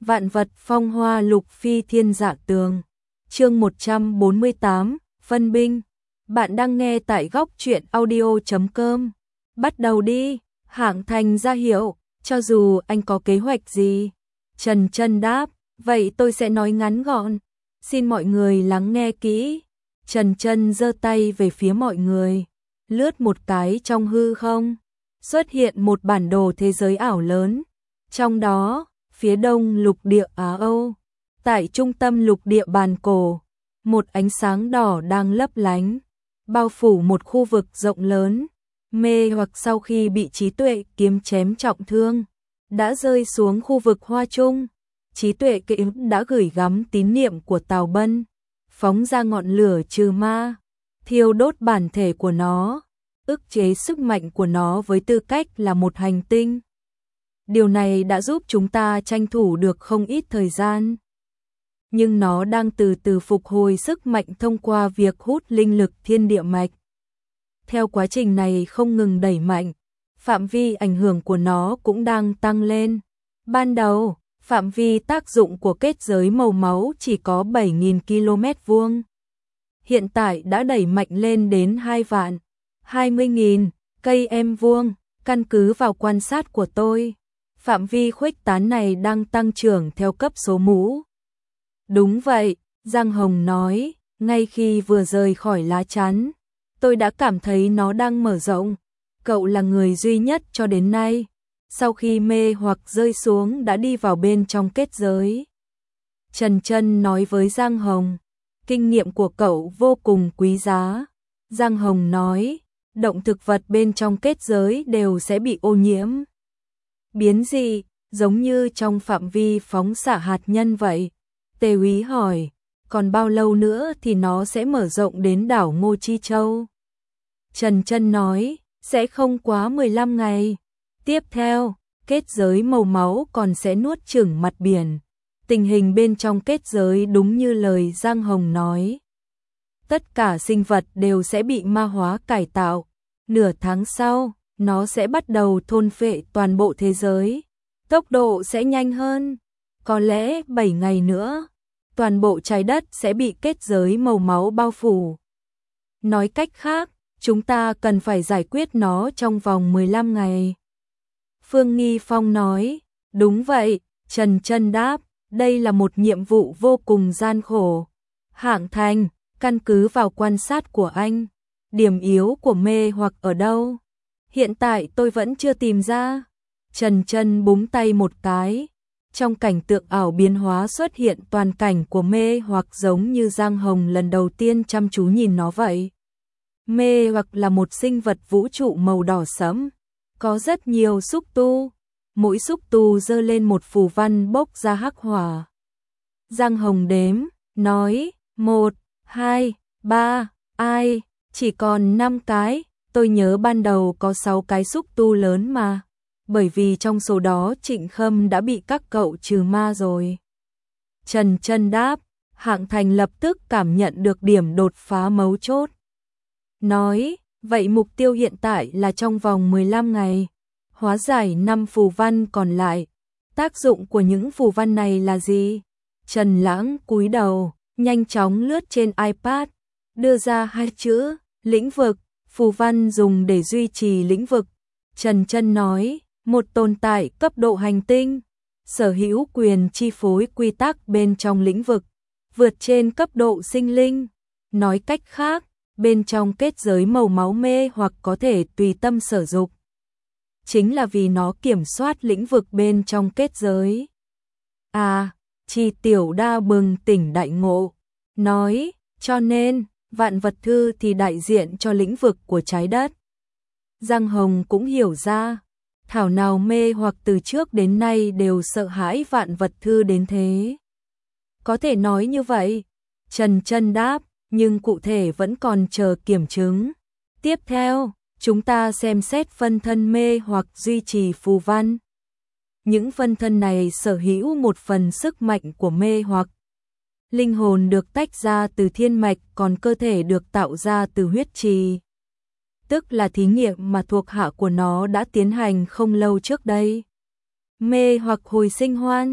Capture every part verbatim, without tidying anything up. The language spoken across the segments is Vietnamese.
Vạn vật phong hoa lục phi thiên dạ tường. Chương một trăm bốn mươi tám, phân binh. Bạn đang nghe tại góc truyện audio chấm com. Bắt đầu đi, Hạng Thành ra hiệu, cho dù anh có kế hoạch gì. Trần Chân đáp, vậy tôi sẽ nói ngắn gọn. Xin mọi người lắng nghe kỹ. Trần Chân giơ tay về phía mọi người, lướt một cái trong hư không, xuất hiện một bản đồ thế giới ảo lớn. Trong đó, phía đông lục địa Á Âu, tại trung tâm lục địa bàn cổ, một ánh sáng đỏ đang lấp lánh, bao phủ một khu vực rộng lớn. Mê hoặc sau khi bị trí tuệ kiếm chém trọng thương, đã rơi xuống khu vực Hoa Trung. Trí tuệ kiếm đã gửi gắm tín niệm của Tào Bân, phóng ra ngọn lửa trừ ma, thiêu đốt bản thể của nó, ức chế sức mạnh của nó với tư cách là một hành tinh. Điều này đã giúp chúng ta tranh thủ được không ít thời gian. Nhưng nó đang từ từ phục hồi sức mạnh thông qua việc hút linh lực thiên địa mạch. Theo quá trình này không ngừng đẩy mạnh, phạm vi ảnh hưởng của nó cũng đang tăng lên. Ban đầu, phạm vi tác dụng của kết giới màu máu chỉ có bảy nghìn ki lô mét vuông. Hiện tại đã đẩy mạnh lên đến hai vạn, hai mươi nghìn cây em vuông. Căn cứ vào quan sát của tôi, phạm vi khuếch tán này đang tăng trưởng theo cấp số mũ. Đúng vậy, Giang Hồng nói, ngay khi vừa rời khỏi lá chắn, tôi đã cảm thấy nó đang mở rộng. Cậu là người duy nhất cho đến nay, sau khi mê hoặc rơi xuống đã đi vào bên trong kết giới. Trần Chân nói với Giang Hồng, kinh nghiệm của cậu vô cùng quý giá. Giang Hồng nói, động thực vật bên trong kết giới đều sẽ bị ô nhiễm. Biến dị, giống như trong phạm vi phóng xạ hạt nhân vậy. Tề Úy hỏi, còn bao lâu nữa thì nó sẽ mở rộng đến đảo Ngô Chi Châu? Trần Chân nói, sẽ không quá mười lăm ngày. Tiếp theo, kết giới màu máu còn sẽ nuốt chửng mặt biển. Tình hình bên trong kết giới đúng như lời Giang Hồng nói. Tất cả sinh vật đều sẽ bị ma hóa cải tạo. Nửa tháng sau, nó sẽ bắt đầu thôn phệ toàn bộ thế giới. Tốc độ sẽ nhanh hơn. Có lẽ bảy ngày nữa, toàn bộ trái đất sẽ bị kết giới màu máu bao phủ. Nói cách khác, chúng ta cần phải giải quyết nó trong vòng mười lăm ngày. Phương Nghi Phong nói, đúng vậy. Trần Chân đáp, đây là một nhiệm vụ vô cùng gian khổ. Hạng Thành, căn cứ vào quan sát của anh, điểm yếu của mê hoặc ở đâu? Hiện tại tôi vẫn chưa tìm ra. Trần Chân búng tay một cái, trong cảnh tượng ảo biến hóa xuất hiện toàn cảnh của mê hoặc, giống như Giang Hồng lần đầu tiên chăm chú nhìn nó vậy. Mê hoặc là một sinh vật vũ trụ màu đỏ sẫm, có rất nhiều xúc tu, mỗi xúc tu giơ lên một phù văn bốc ra hắc hỏa. Giang Hồng đếm, nói, một, hai, ba, ai, chỉ còn năm cái, tôi nhớ ban đầu có sáu cái xúc tu lớn mà, bởi vì trong số đó Trịnh Khâm đã bị các cậu trừ ma rồi. Trần Chân đáp, Hạng Thành lập tức cảm nhận được điểm đột phá mấu chốt. Nói, vậy mục tiêu hiện tại là trong vòng mười lăm ngày, hóa giải năm phù văn còn lại. Tác dụng của những phù văn này là gì? Trần Lãng cúi đầu, nhanh chóng lướt trên iPad, đưa ra hai chữ, lĩnh vực, phù văn dùng để duy trì lĩnh vực. Trần Chân nói, một tồn tại cấp độ hành tinh, sở hữu quyền chi phối quy tắc bên trong lĩnh vực, vượt trên cấp độ sinh linh. Nói cách khác, bên trong kết giới màu máu mê hoặc có thể tùy tâm sở dục. Chính là vì nó kiểm soát lĩnh vực bên trong kết giới. À, Chi Tiểu Đa bừng tỉnh đại ngộ, nói, cho nên, vạn vật thư thì đại diện cho lĩnh vực của trái đất. Giang Hồng cũng hiểu ra, thảo nào mê hoặc từ trước đến nay đều sợ hãi vạn vật thư đến thế. Có thể nói như vậy. Trần Chân đáp, nhưng cụ thể vẫn còn chờ kiểm chứng. Tiếp theo, chúng ta xem xét phân thân mê hoặc duy trì phù văn. Những phân thân này sở hữu một phần sức mạnh của mê hoặc. Linh hồn được tách ra từ thiên mạch, còn cơ thể được tạo ra từ huyết trì. Tức là thí nghiệm mà thuộc hạ của nó đã tiến hành không lâu trước đây. Mê hoặc hồi sinh hoan.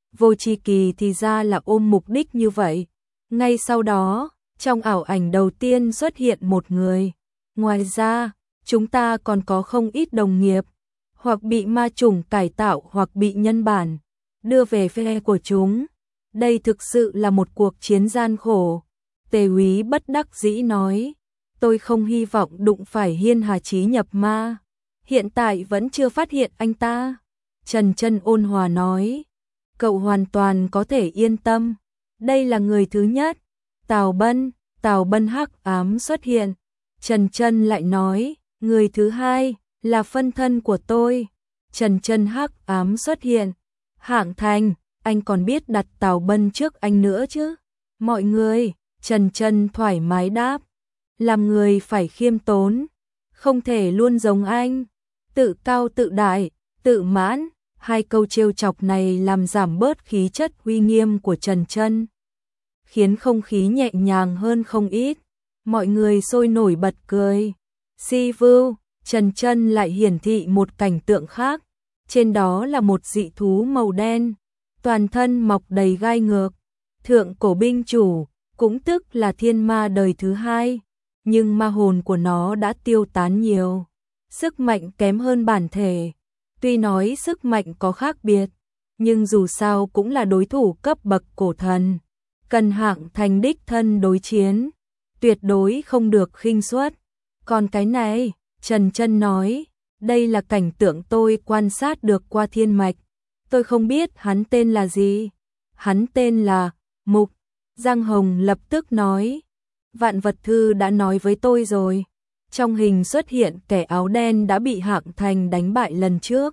Vô Chi Kỳ thì ra là ôm mục đích như vậy. Ngay sau đó, trong ảo ảnh đầu tiên xuất hiện một người. Ngoài ra, chúng ta còn có không ít đồng nghiệp, hoặc bị ma chủng cải tạo hoặc bị nhân bản đưa về phe của chúng. Đây thực sự là một cuộc chiến gian khổ. Tề Úy bất đắc dĩ nói, tôi không hy vọng đụng phải Hiên Hà Chí nhập ma. Hiện tại vẫn chưa phát hiện anh ta. Trần Chân ôn hòa nói, cậu hoàn toàn có thể yên tâm. Đây là người thứ nhất. Tào Bân, Tào Bân hắc ám xuất hiện. Trần Chân lại nói, người thứ hai là phân thân của tôi. Trần Chân hắc ám xuất hiện. Hạng Thành, anh còn biết đặt Tào Bân trước anh nữa chứ? Mọi người, Trần Chân thoải mái đáp, làm người phải khiêm tốn, không thể luôn giống anh, tự cao tự đại, tự mãn. Hai câu trêu chọc này làm giảm bớt khí chất uy nghiêm của Trần Chân, khiến không khí nhẹ nhàng hơn không ít. Mọi người sôi nổi bật cười. Si Vưu, Trần Chân lại hiển thị một cảnh tượng khác. Trên đó là một dị thú màu đen, toàn thân mọc đầy gai ngược. Thượng cổ binh chủ, cũng tức là thiên ma đời thứ hai, nhưng ma hồn của nó đã tiêu tán nhiều. Sức mạnh kém hơn bản thể. Tuy nói sức mạnh có khác biệt, nhưng dù sao cũng là đối thủ cấp bậc cổ thần. Cần Hạng Thành đích thân đối chiến, tuyệt đối không được khinh suất. Còn cái này, Trần Chân nói, đây là cảnh tượng tôi quan sát được qua thiên mạch. Tôi không biết hắn tên là gì. Hắn tên là Mục. Giang Hồng lập tức nói, Vạn Vật Thư đã nói với tôi rồi. Trong hình xuất hiện kẻ áo đen đã bị Hạng Thành đánh bại lần trước.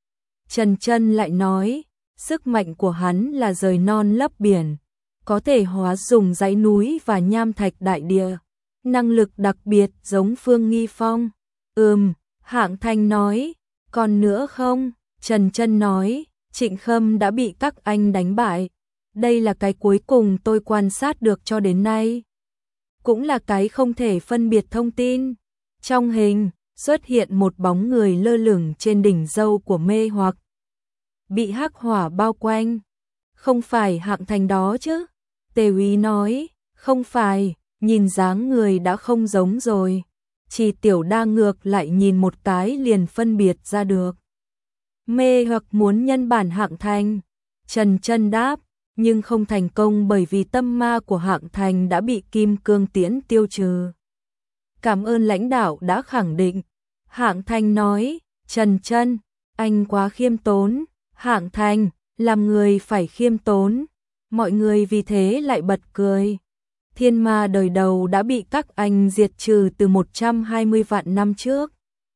Trần Chân lại nói, sức mạnh của hắn là rời non lấp biển, có thể hóa dùng dãy núi và nham thạch đại địa. Năng lực đặc biệt giống Phương Nghi Phong. Ừm, Hạng Thành nói, còn nữa không? Trần Chân nói, Trịnh Khâm đã bị các anh đánh bại. Đây là cái cuối cùng tôi quan sát được cho đến nay. Cũng là cái không thể phân biệt thông tin. Trong hình, xuất hiện một bóng người lơ lửng trên đỉnh dâu của mê hoặc. Bị hắc hỏa bao quanh. Không phải Hạng Thành đó chứ? Tề Úy nói, không phải, nhìn dáng người đã không giống rồi. Chỉ Tiểu Đa ngược lại nhìn một cái liền phân biệt ra được. Mê hoặc muốn nhân bản Hạng Thành. Trần Chân đáp, nhưng không thành công bởi vì tâm ma của Hạng Thành đã bị kim cương tiễn tiêu trừ. Cảm ơn lãnh đạo đã khẳng định. Hạng Thành nói, Trần Chân, anh quá khiêm tốn. Hạng Thành, làm người phải khiêm tốn. Mọi người vì thế lại bật cười. Thiên ma đời đầu đã bị các anh diệt trừ từ một trăm hai mươi vạn năm trước.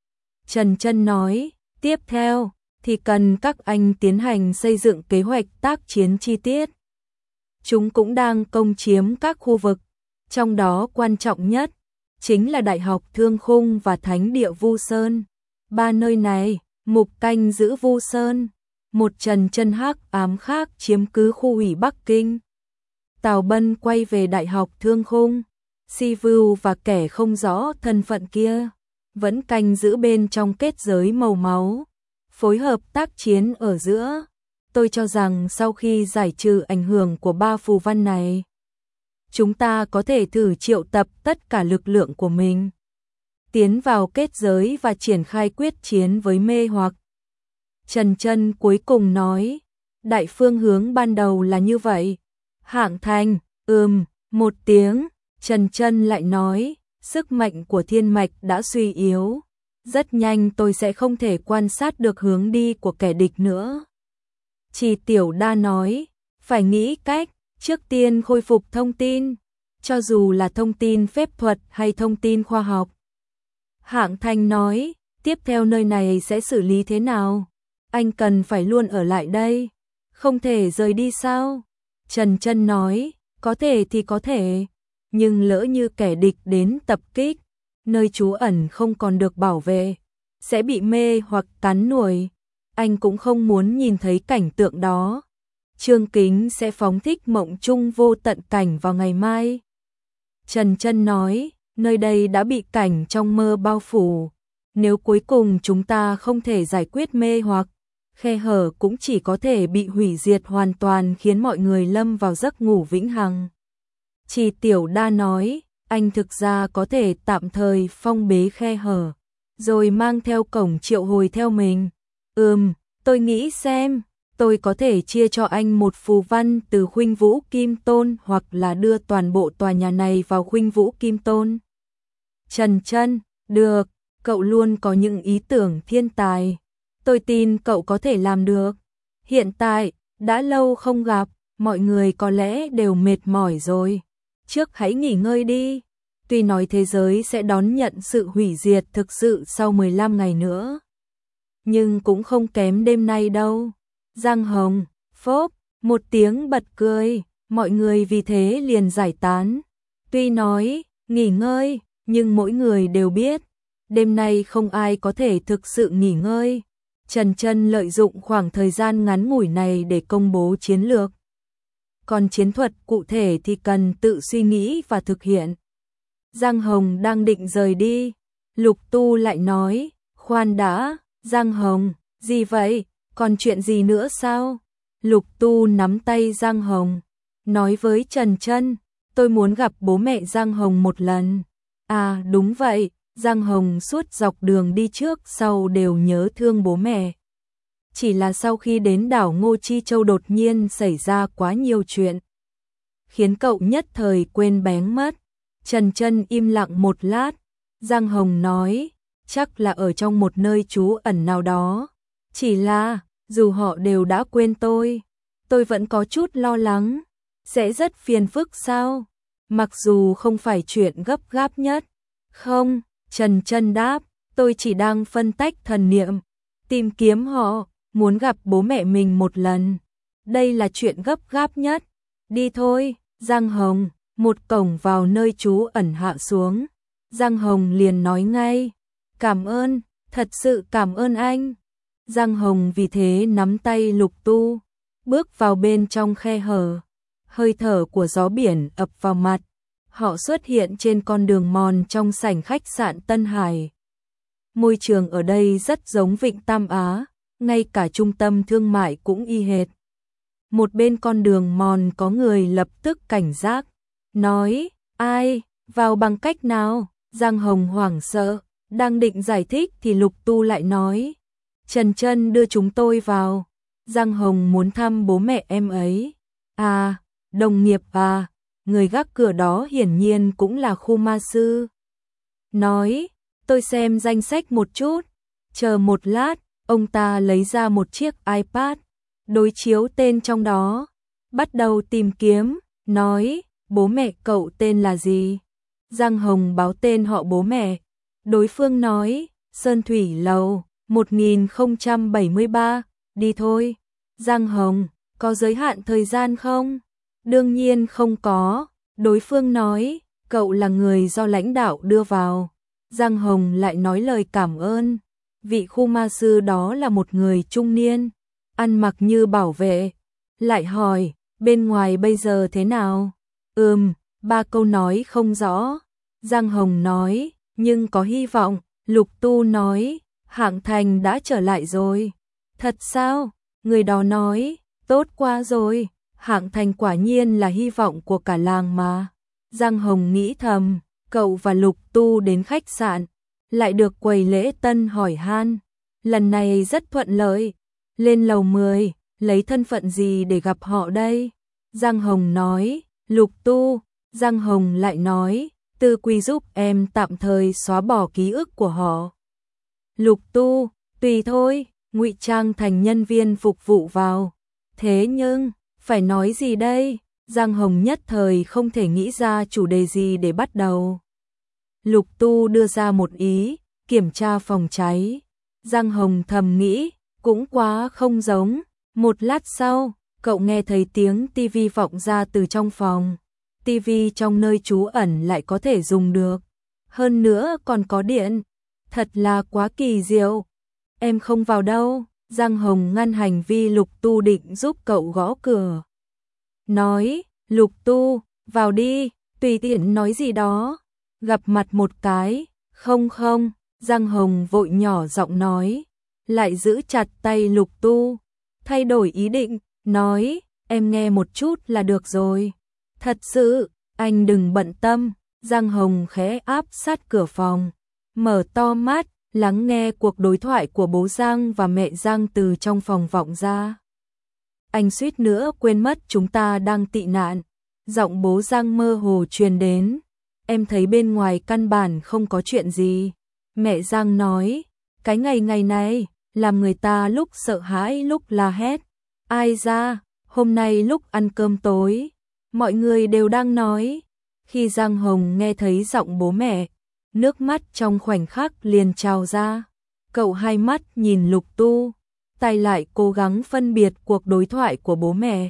Trần Chân nói, tiếp theo thì cần các anh tiến hành xây dựng kế hoạch tác chiến chi tiết. Chúng cũng đang công chiếm các khu vực, trong đó quan trọng nhất chính là Đại học Thương Khung và Thánh địa Vu Sơn. Ba nơi này, Mục canh giữ Vu Sơn, một Trần Chân hắc ám khác chiếm cứ khu ủy Bắc Kinh. Tào Bân quay về Đại học Thương Khung. Si Vưu và kẻ không rõ thân phận kia vẫn canh giữ bên trong kết giới màu máu, phối hợp tác chiến ở giữa. Tôi cho rằng sau khi giải trừ ảnh hưởng của ba phù văn này, chúng ta có thể thử triệu tập tất cả lực lượng của mình, tiến vào kết giới và triển khai quyết chiến với mê hoặc. Trần Chân cuối cùng nói, đại phương hướng ban đầu là như vậy. Hạng Thành, ừm, một tiếng. Trần Chân lại nói, sức mạnh của thiên mạch đã suy yếu. Rất nhanh tôi sẽ không thể quan sát được hướng đi của kẻ địch nữa. Chỉ Tiểu Đa nói, phải nghĩ cách, trước tiên khôi phục thông tin, cho dù là thông tin phép thuật hay thông tin khoa học. Hạng Thành nói, tiếp theo nơi này sẽ xử lý thế nào? Anh cần phải luôn ở lại đây, không thể rời đi sao? Trần Chân nói, có thể thì có thể, nhưng lỡ như kẻ địch đến tập kích, nơi trú ẩn không còn được bảo vệ, sẽ bị mê hoặc cắn nuôi. Anh cũng không muốn nhìn thấy cảnh tượng đó. Trương Kính sẽ phóng thích mộng chung vô tận cảnh vào ngày mai. Trần Chân nói, nơi đây đã bị cảnh trong mơ bao phủ. Nếu cuối cùng chúng ta không thể giải quyết mê hoặc, khe hở cũng chỉ có thể bị hủy diệt hoàn toàn khiến mọi người lâm vào giấc ngủ vĩnh hằng. Chỉ Tiểu Đa nói, anh thực ra có thể tạm thời phong bế khe hở, rồi mang theo cổng triệu hồi theo mình. Ừm, tôi nghĩ xem, tôi có thể chia cho anh một phù văn từ Khuynh Vũ Kim Tôn hoặc là đưa toàn bộ tòa nhà này vào Khuynh Vũ Kim Tôn. Trần Chân, được, cậu luôn có những ý tưởng thiên tài. Tôi tin cậu có thể làm được. Hiện tại, đã lâu không gặp, mọi người có lẽ đều mệt mỏi rồi. Trước hãy nghỉ ngơi đi. Tuy nói thế giới sẽ đón nhận sự hủy diệt thực sự sau mười lăm ngày nữa, nhưng cũng không kém đêm nay đâu. Giang Hồng, phốp, một tiếng bật cười, mọi người vì thế liền giải tán. Tuy nói, nghỉ ngơi, nhưng mỗi người đều biết, đêm nay không ai có thể thực sự nghỉ ngơi. Trần Chân lợi dụng khoảng thời gian ngắn ngủi này để công bố chiến lược. Còn chiến thuật cụ thể thì cần tự suy nghĩ và thực hiện. Giang Hồng đang định rời đi, Lục Tu lại nói, khoan đã, Giang Hồng, gì vậy, còn chuyện gì nữa sao? Lục Tu nắm tay Giang Hồng, nói với Trần Chân, tôi muốn gặp bố mẹ Giang Hồng một lần. À đúng vậy, Giang Hồng suốt dọc đường đi trước sau đều nhớ thương bố mẹ. Chỉ là sau khi đến đảo Ngô Chi Châu đột nhiên xảy ra quá nhiều chuyện, khiến cậu nhất thời quên bén mất. Trần Chân im lặng một lát, Giang Hồng nói, chắc là ở trong một nơi trú ẩn nào đó. Chỉ là, dù họ đều đã quên tôi, tôi vẫn có chút lo lắng, sẽ rất phiền phức sao? Mặc dù không phải chuyện gấp gáp nhất. Không, Trần Chân đáp, tôi chỉ đang phân tách thần niệm, tìm kiếm họ, muốn gặp bố mẹ mình một lần. Đây là chuyện gấp gáp nhất. Đi thôi, Giang Hồng. Một cổng vào nơi trú ẩn hạ xuống, Giang Hồng liền nói ngay, cảm ơn, thật sự cảm ơn anh. Giang Hồng vì thế nắm tay Lục Tu, bước vào bên trong khe hở, hơi thở của gió biển ập vào mặt, họ xuất hiện trên con đường mòn trong sảnh khách sạn Tân Hải. Môi trường ở đây rất giống Vịnh Tam Á, ngay cả trung tâm thương mại cũng y hệt. Một bên con đường mòn có người lập tức cảnh giác, nói, ai, vào bằng cách nào? Giang Hồng hoảng sợ, đang định giải thích thì Lục Tu lại nói, Trần Chân đưa chúng tôi vào. Giang Hồng muốn thăm bố mẹ em ấy. À, đồng nghiệp à, người gác cửa đó hiển nhiên cũng là Khu Ma Sư. Nói, tôi xem danh sách một chút, chờ một lát, ông ta lấy ra một chiếc iPad, đối chiếu tên trong đó, bắt đầu tìm kiếm, nói, bố mẹ cậu tên là gì? Giang Hồng báo tên họ bố mẹ. Đối phương nói, Sơn Thủy Lầu, một nghìn không trăm bảy mươi ba, đi thôi. Giang Hồng, có giới hạn thời gian không? Đương nhiên không có. Đối phương nói, cậu là người do lãnh đạo đưa vào. Giang Hồng lại nói lời cảm ơn. Vị Khu Ma Sư đó là một người trung niên, ăn mặc như bảo vệ. Lại hỏi, bên ngoài bây giờ thế nào? Ừm, ba câu nói không rõ. Giang Hồng nói, nhưng có hy vọng. Lục Tu nói, Hạng Thành đã trở lại rồi. Thật sao? Người đó nói, tốt quá rồi. Hạng Thành quả nhiên là hy vọng của cả làng mà. Giang Hồng nghĩ thầm, cậu và Lục Tu đến khách sạn, lại được quầy lễ tân hỏi han. Lần này rất thuận lợi. Lên lầu mười, lấy thân phận gì để gặp họ đây? Giang Hồng nói, Lục Tu. Giang Hồng lại nói, Tư Quy giúp em tạm thời xóa bỏ ký ức của họ. Lục Tu, tùy thôi, ngụy trang thành nhân viên phục vụ vào. Thế nhưng, phải nói gì đây? Giang Hồng nhất thời không thể nghĩ ra chủ đề gì để bắt đầu. Lục Tu đưa ra một ý, kiểm tra phòng cháy. Giang Hồng thầm nghĩ, cũng quá không giống. Một lát sau, cậu nghe thấy tiếng tivi vọng ra từ trong phòng. Tivi trong nơi trú ẩn lại có thể dùng được. Hơn nữa còn có điện. Thật là quá kỳ diệu. Em không vào đâu. Giang Hồng ngăn hành vi Lục Tu định giúp cậu gõ cửa. Nói, Lục Tu, vào đi, tùy tiện nói gì đó. Gặp mặt một cái. Không không, Giang Hồng vội nhỏ giọng nói. lại giữ chặt tay Lục Tu, thay đổi ý định, nói, em nghe một chút là được rồi. Thật sự, anh đừng bận tâm. Giang Hồng khẽ áp sát cửa phòng, mở to mắt, lắng nghe cuộc đối thoại của bố Giang và mẹ Giang từ trong phòng vọng ra. Anh suýt nữa quên mất chúng ta đang tị nạn. Giọng bố Giang mơ hồ truyền đến. Em thấy bên ngoài căn bản không có chuyện gì. Mẹ Giang nói, cái ngày ngày này, làm người ta lúc sợ hãi lúc la hét. Ai ra, hôm nay lúc ăn cơm tối, mọi người đều đang nói. Khi Giang Hồng nghe thấy giọng bố mẹ, nước mắt trong khoảnh khắc liền trào ra. Cậu hai mắt nhìn Lục Tu, tay lại cố gắng phân biệt cuộc đối thoại của bố mẹ.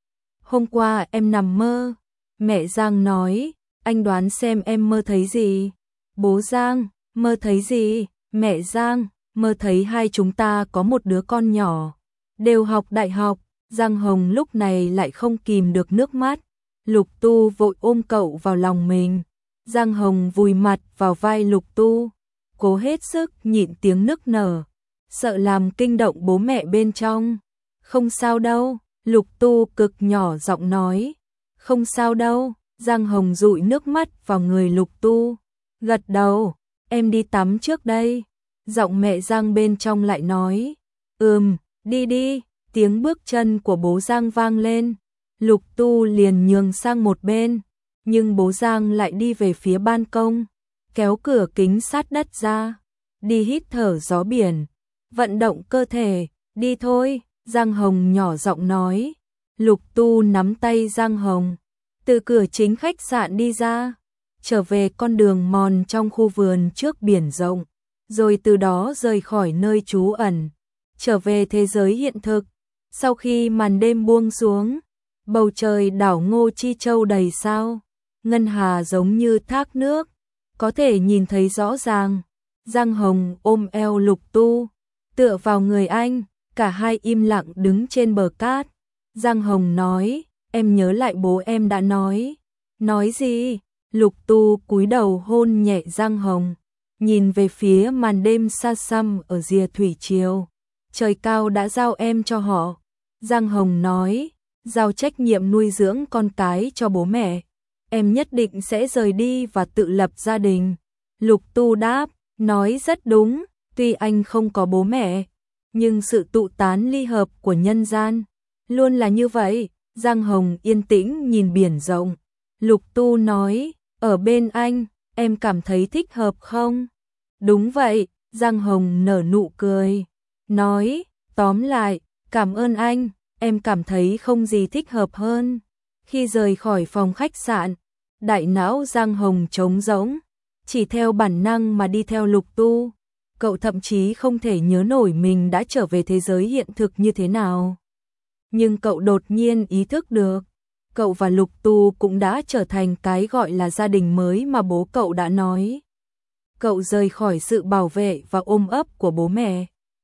Hôm qua em nằm mơ. Mẹ Giang nói, anh đoán xem em mơ thấy gì. Bố Giang, mơ thấy gì? Mẹ Giang, mơ thấy hai chúng ta có một đứa con nhỏ, đều học đại học. Giang Hồng lúc này lại không kìm được nước mắt. Lục Tu vội ôm cậu vào lòng mình. Giang Hồng vùi mặt vào vai Lục Tu, cố hết sức nhịn tiếng nức nở, sợ làm kinh động bố mẹ bên trong. Không sao đâu, Lục Tu cực nhỏ giọng nói. Không sao đâu. Giang Hồng dụi nước mắt vào người Lục Tu, gật đầu. Em đi tắm trước đây. Giọng mẹ Giang bên trong lại nói. Ừm, đi đi. Tiếng bước chân của bố Giang vang lên. Lục Tu liền nhường sang một bên, nhưng bố Giang lại đi về phía ban công, kéo cửa kính sát đất ra, đi hít thở gió biển, vận động cơ thể. Đi thôi, Giang Hồng nhỏ giọng nói. Lục Tu nắm tay Giang Hồng, từ cửa chính khách sạn đi ra, trở về con đường mòn trong khu vườn trước biển rộng, rồi từ đó rời khỏi nơi trú ẩn, trở về thế giới hiện thực. Sau khi màn đêm buông xuống, bầu trời đảo Ngô Chi Châu đầy sao, ngân hà giống như thác nước, có thể nhìn thấy rõ ràng. Giang Hồng ôm eo Lục Tu, tựa vào người anh, cả hai im lặng đứng trên bờ cát. Giang Hồng nói, em nhớ lại bố em đã nói. Nói gì? Lục Tu cúi đầu hôn nhẹ Giang Hồng, nhìn về phía màn đêm xa xăm ở rìa thủy triều. Trời cao đã giao em cho họ. Giang Hồng nói, giao trách nhiệm nuôi dưỡng con cái cho bố mẹ. Em nhất định sẽ rời đi và tự lập gia đình. Lục Tu đáp, nói rất đúng, tuy anh không có bố mẹ, nhưng sự tụ tán ly hợp của nhân gian luôn là như vậy. Giang Hồng yên tĩnh nhìn biển rộng. Lục Tu nói, ở bên anh, em cảm thấy thích hợp không? Đúng vậy, Giang Hồng nở nụ cười, nói, tóm lại, cảm ơn anh, em cảm thấy không gì thích hợp hơn. Khi rời khỏi phòng khách sạn, đại não Giang Hồng trống rỗng, chỉ theo bản năng mà đi theo Lục Tu. Cậu thậm chí không thể nhớ nổi mình đã trở về thế giới hiện thực như thế nào. Nhưng cậu đột nhiên ý thức được, cậu và Lục Tu cũng đã trở thành cái gọi là gia đình mới mà bố cậu đã nói. Cậu rời khỏi sự bảo vệ và ôm ấp của bố mẹ,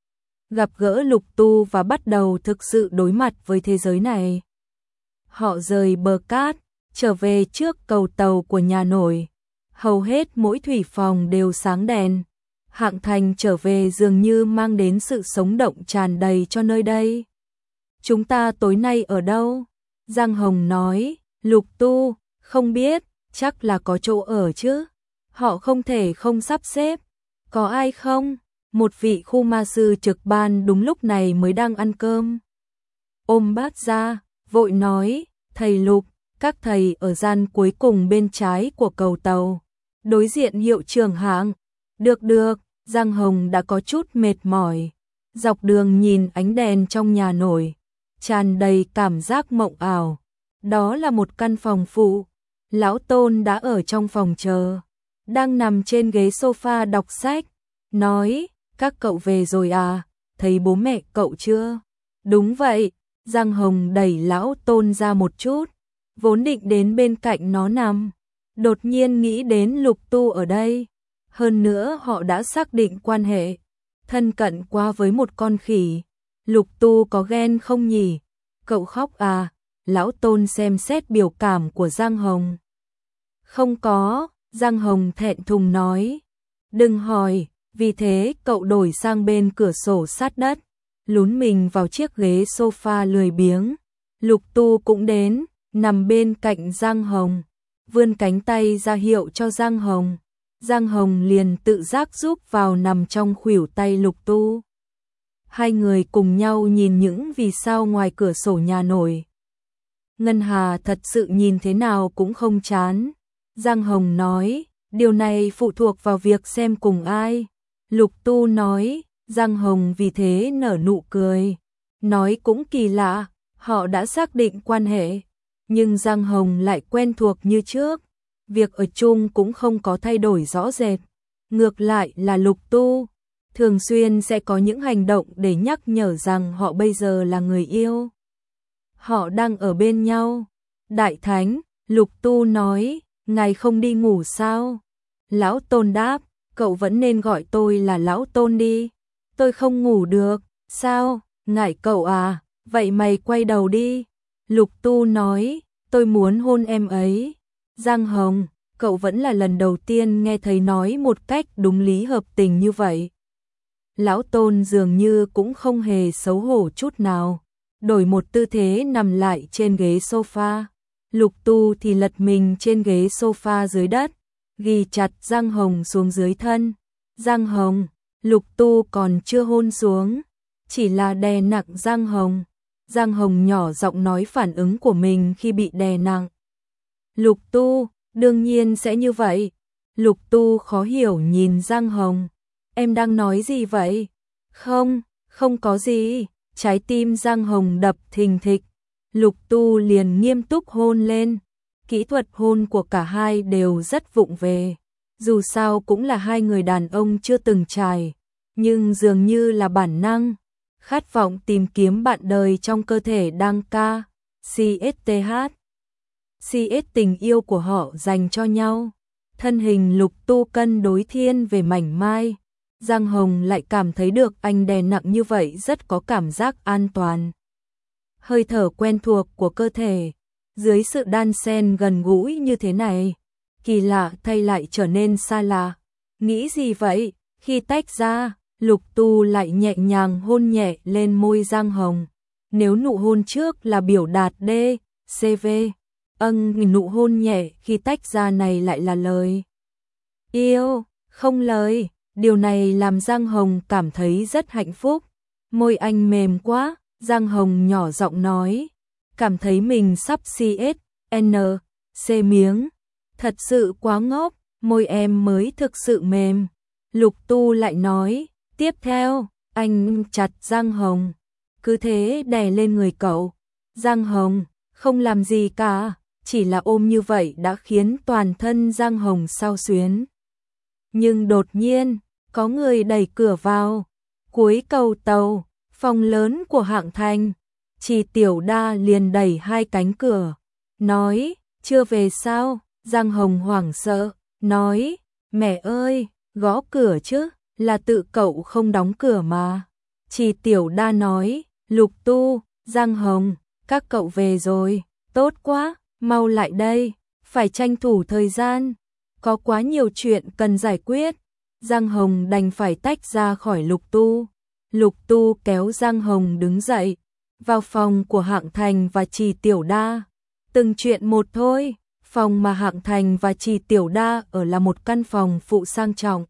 gặp gỡ Lục Tu và bắt đầu thực sự đối mặt với thế giới này. Họ rời bờ cát, trở về trước cầu tàu của nhà nổi. Hầu hết mỗi thủy phòng đều sáng đèn. Hạng Thành trở về dường như mang đến sự sống động tràn đầy cho nơi đây. Chúng ta tối nay ở đâu? Giang Hồng nói, Lục Tu, không biết, chắc là có chỗ ở chứ. Họ không thể không sắp xếp. Có ai không? Một vị khu ma sư trực ban đúng lúc này mới đang ăn cơm, ôm bát ra, vội nói, thầy Lục, các thầy ở gian cuối cùng bên trái của cầu tàu, đối diện hiệu trưởng Hạng. Được được, Giang Hồng đã có chút mệt mỏi, dọc đường nhìn ánh đèn trong nhà nổi, tràn đầy cảm giác mộng ảo. Đó là một căn phòng phụ, lão Tôn đã ở trong phòng chờ, đang nằm trên ghế sofa đọc sách, nói, các cậu về rồi à, thấy bố mẹ cậu chưa? Đúng vậy, Giang Hồng đẩy lão Tôn ra một chút, vốn định đến bên cạnh nó nằm, đột nhiên nghĩ đến Lục Tu ở đây. Hơn nữa họ đã xác định quan hệ thân cận qua với một con khỉ. Lục Tu có ghen không nhỉ? Cậu khóc à? Lão Tôn xem xét biểu cảm của Giang Hồng. Không có, Giang Hồng thẹn thùng nói. Đừng hỏi, Vì thế cậu đổi sang bên cửa sổ sát đất, lún mình vào chiếc ghế sofa lười biếng. Lục Tu cũng đến, nằm bên cạnh Giang Hồng, vươn cánh tay ra hiệu cho Giang Hồng. Giang Hồng liền tự giác giúp vào nằm trong khuỷu tay Lục Tu. Hai người cùng nhau nhìn những vì sao ngoài cửa sổ nhà nổi. Ngân Hà thật sự nhìn thế nào cũng không chán. Giang Hồng nói, điều này phụ thuộc vào việc xem cùng ai. Lục Tu nói, Giang Hồng vì thế nở nụ cười. Nói cũng kỳ lạ, họ đã xác định quan hệ, nhưng Giang Hồng lại quen thuộc như trước. Việc ở chung cũng không có thay đổi rõ rệt. Ngược lại là Lục Tu thường xuyên sẽ có những hành động để nhắc nhở rằng họ bây giờ là người yêu. Họ đang ở bên nhau. Đại Thánh, Lục Tu nói, ngài không đi ngủ sao? Lão Tôn đáp, cậu vẫn nên gọi tôi là Lão Tôn đi. Tôi không ngủ được. Sao? Ngại cậu à? Vậy mày quay đầu đi. Lục Tu nói, tôi muốn hôn em ấy. Giang Hồng, cậu vẫn là lần đầu tiên nghe thấy nói một cách đúng lý hợp tình như vậy. Lão Tôn dường như cũng không hề xấu hổ chút nào, đổi một tư thế nằm lại trên ghế sofa. Lục Tu thì lật mình trên ghế sofa dưới đất, ghi chặt Giang Hồng xuống dưới thân. Giang Hồng, Lục Tu còn chưa hôn xuống, chỉ là đè nặng Giang Hồng. Giang Hồng nhỏ giọng nói phản ứng của mình khi bị đè nặng. Lục Tu, đương nhiên sẽ như vậy. Lục Tu khó hiểu nhìn Giang Hồng. Em đang nói gì vậy? Không, không có gì. Trái tim Giang Hồng đập thình thịch. Lục Tu liền nghiêm túc hôn lên. Kỹ thuật hôn của cả hai đều rất vụng về. Dù sao cũng là hai người đàn ông chưa từng trải, nhưng dường như là bản năng, khát vọng tìm kiếm bạn đời trong cơ thể đang ca, xê ét tê hát. xê ét tình yêu của họ dành cho nhau. Thân hình Lục Tu cân đối thiên về mảnh mai. Giang Hồng lại cảm thấy được anh đè nặng như vậy rất có cảm giác an toàn. Hơi thở quen thuộc của cơ thể, dưới sự đan xen gần gũi như thế này, kỳ lạ thay lại trở nên xa lạ. Nghĩ gì vậy? Khi tách ra, Lục Tu lại nhẹ nhàng hôn nhẹ lên môi Giang Hồng. Nếu nụ hôn trước là biểu đạt D, xê vê, âng nụ hôn nhẹ khi tách ra này lại là lời yêu, không lời. Điều này làm Giang Hồng cảm thấy rất hạnh phúc. Môi anh mềm quá, Giang Hồng nhỏ giọng nói, cảm thấy mình sắp xê ét en xê miếng. Thật sự quá ngốc, môi em mới thực sự mềm. Lục Tu lại nói, tiếp theo, anh chặt Giang Hồng, cứ thế đè lên người cậu. Giang Hồng, không làm gì cả, chỉ là ôm như vậy đã khiến toàn thân Giang Hồng xao xuyến. Nhưng đột nhiên, có người đẩy cửa vào. Cuối cầu tàu, phòng lớn của Hạng Thành, Trì Tiểu Đa liền đẩy hai cánh cửa, nói, chưa về sao? Giang Hồng hoảng sợ, nói, mẹ ơi, gõ cửa chứ, là tự cậu không đóng cửa mà. Trì Tiểu Đa nói, Lục Tu, Giang Hồng, các cậu về rồi, tốt quá, mau lại đây, phải tranh thủ thời gian, có quá nhiều chuyện cần giải quyết. Giang Hồng đành phải tách ra khỏi Lục Tu. Lục Tu kéo Giang Hồng đứng dậy, vào phòng của Hạng Thành và Trì Tiểu Đa. Từng chuyện một thôi. Phòng mà Hạng Thành và Trì Tiểu Đa ở là một căn phòng phụ sang trọng.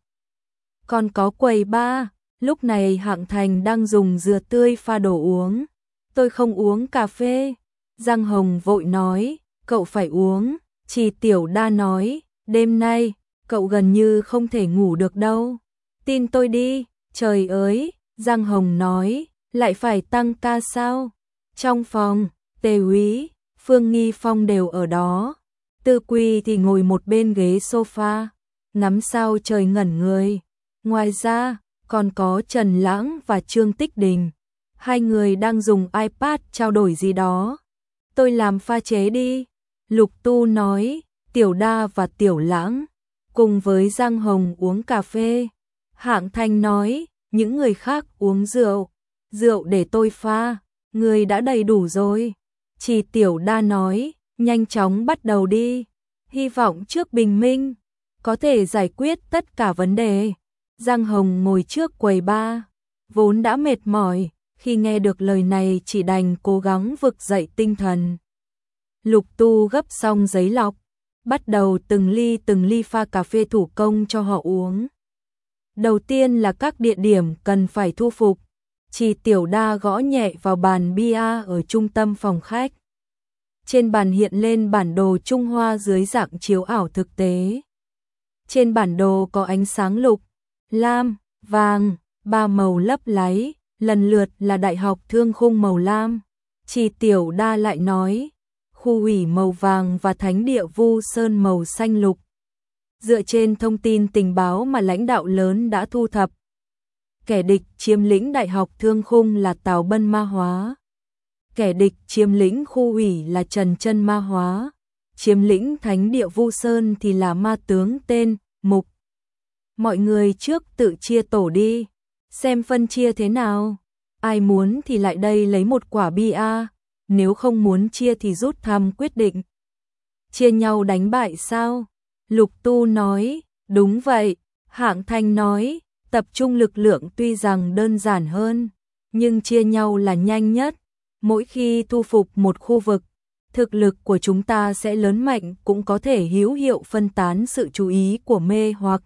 Còn có quầy bar, lúc này Hạng Thành đang dùng dừa tươi pha đồ uống. Tôi không uống cà phê. Giang Hồng vội nói, cậu phải uống. Trì Tiểu Đa nói, đêm nay, cậu gần như không thể ngủ được đâu. Tin tôi đi, trời ơi, Giang Hồng nói, lại phải tăng ca sao? Trong phòng, Tề Úy, Phương Nghi Phong đều ở đó. Tư Quy thì ngồi một bên ghế sofa, ngắm sao trời ngẩn người. Ngoài ra, còn có Trần Lãng và Trương Tích Đình. Hai người đang dùng iPad trao đổi gì đó. Tôi làm pha chế đi. Lục Tu nói, Tiểu Đa và Tiểu Lãng cùng với Giang Hồng uống cà phê. Hạng Thành nói, những người khác uống rượu. Rượu để tôi pha, người đã đầy đủ rồi. Trì Tiểu Đa nói, nhanh chóng bắt đầu đi. Hy vọng trước bình minh có thể giải quyết tất cả vấn đề. Giang Hồng ngồi trước quầy bar, vốn đã mệt mỏi, khi nghe được lời này chỉ đành cố gắng vực dậy tinh thần. Lục Tu gấp xong giấy lọc, bắt đầu từng ly từng ly pha cà phê thủ công cho họ uống. Đầu tiên là các địa điểm cần phải thu phục. Chỉ Tiểu Đa gõ nhẹ vào bàn bia ở trung tâm phòng khách. Trên bàn hiện lên bản đồ Trung Hoa dưới dạng chiếu ảo thực tế. Trên bản đồ có ánh sáng lục, lam, vàng, ba màu lấp láy, lần lượt là Đại học Thương Khung màu lam. Chỉ Tiểu Đa lại nói, khu ủy màu vàng và thánh địa Vu Sơn màu xanh lục. Dựa trên thông tin tình báo mà lãnh đạo lớn đã thu thập, kẻ địch chiếm lĩnh Đại học Thương Khung là Tào Bân ma hóa. Kẻ địch chiếm lĩnh khu ủy là Trần Chân ma hóa. Chiếm lĩnh thánh địa Vu Sơn thì là ma tướng tên Mục. Mọi người trước tự chia tổ đi, xem phân chia thế nào. Ai muốn thì lại đây lấy một quả bia, nếu không muốn chia thì rút thăm quyết định. Chia nhau đánh bại sao? Lục Tu nói, đúng vậy. Hạng Thanh nói, tập trung lực lượng tuy rằng đơn giản hơn, nhưng chia nhau là nhanh nhất. Mỗi khi thu phục một khu vực, thực lực của chúng ta sẽ lớn mạnh, cũng có thể hữu hiệu phân tán sự chú ý của mê hoặc.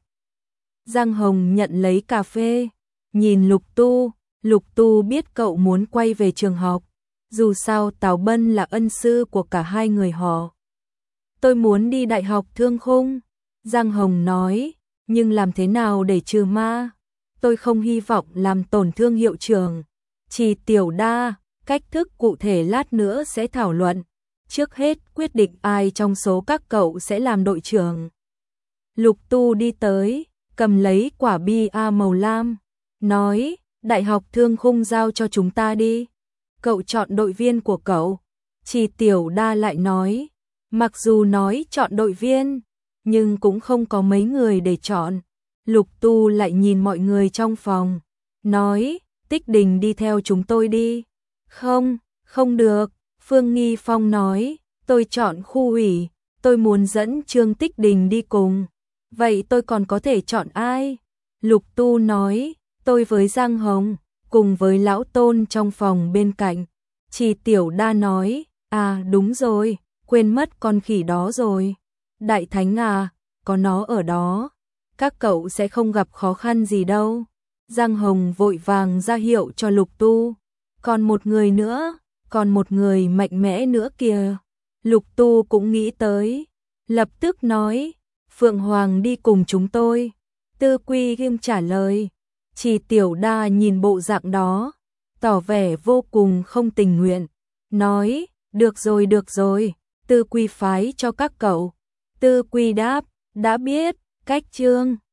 Giang Hồng nhận lấy cà phê, nhìn Lục Tu. Lục Tu biết cậu muốn quay về trường học, dù sao Tào Bân là ân sư của cả hai người họ. Tôi muốn đi Đại học Thương Khung, Giang Hồng nói, nhưng làm thế nào để trừ ma? Tôi không hy vọng làm tổn thương hiệu trưởng. Chỉ Tiểu Đa, cách thức cụ thể lát nữa sẽ thảo luận. Trước hết quyết định ai trong số các cậu sẽ làm đội trưởng. Lục Tu đi tới, cầm lấy quả bia màu lam, nói, Đại học Thương Khung giao cho chúng ta đi. Cậu chọn đội viên của cậu. Chỉ Tiểu Đa lại nói, mặc dù nói chọn đội viên, nhưng cũng không có mấy người để chọn. Lục Tu lại nhìn mọi người trong phòng, nói, Tích Đình đi theo chúng tôi đi. Không, không được, Phương Nghi Phong nói, tôi chọn khu ủy, tôi muốn dẫn Trương Tích Đình đi cùng. Vậy tôi còn có thể chọn ai? Lục Tu nói, tôi với Giang Hồng, cùng với Lão Tôn trong phòng bên cạnh. Chỉ Tiểu Đa nói, à đúng rồi, quên mất con khỉ đó rồi. Đại Thánh à, có nó ở đó, các cậu sẽ không gặp khó khăn gì đâu. Giang Hồng vội vàng ra hiệu cho Lục Tu. Còn một người nữa, còn một người mạnh mẽ nữa kìa. Lục Tu cũng nghĩ tới, lập tức nói, Phượng Hoàng đi cùng chúng tôi. Tư Quy Kim trả lời. Chỉ Tiểu Đa nhìn bộ dạng đó, tỏ vẻ vô cùng không tình nguyện, nói, được rồi được rồi, Tư Quy phái cho các cậu. Tư Quy đáp, đã biết, cách Trương.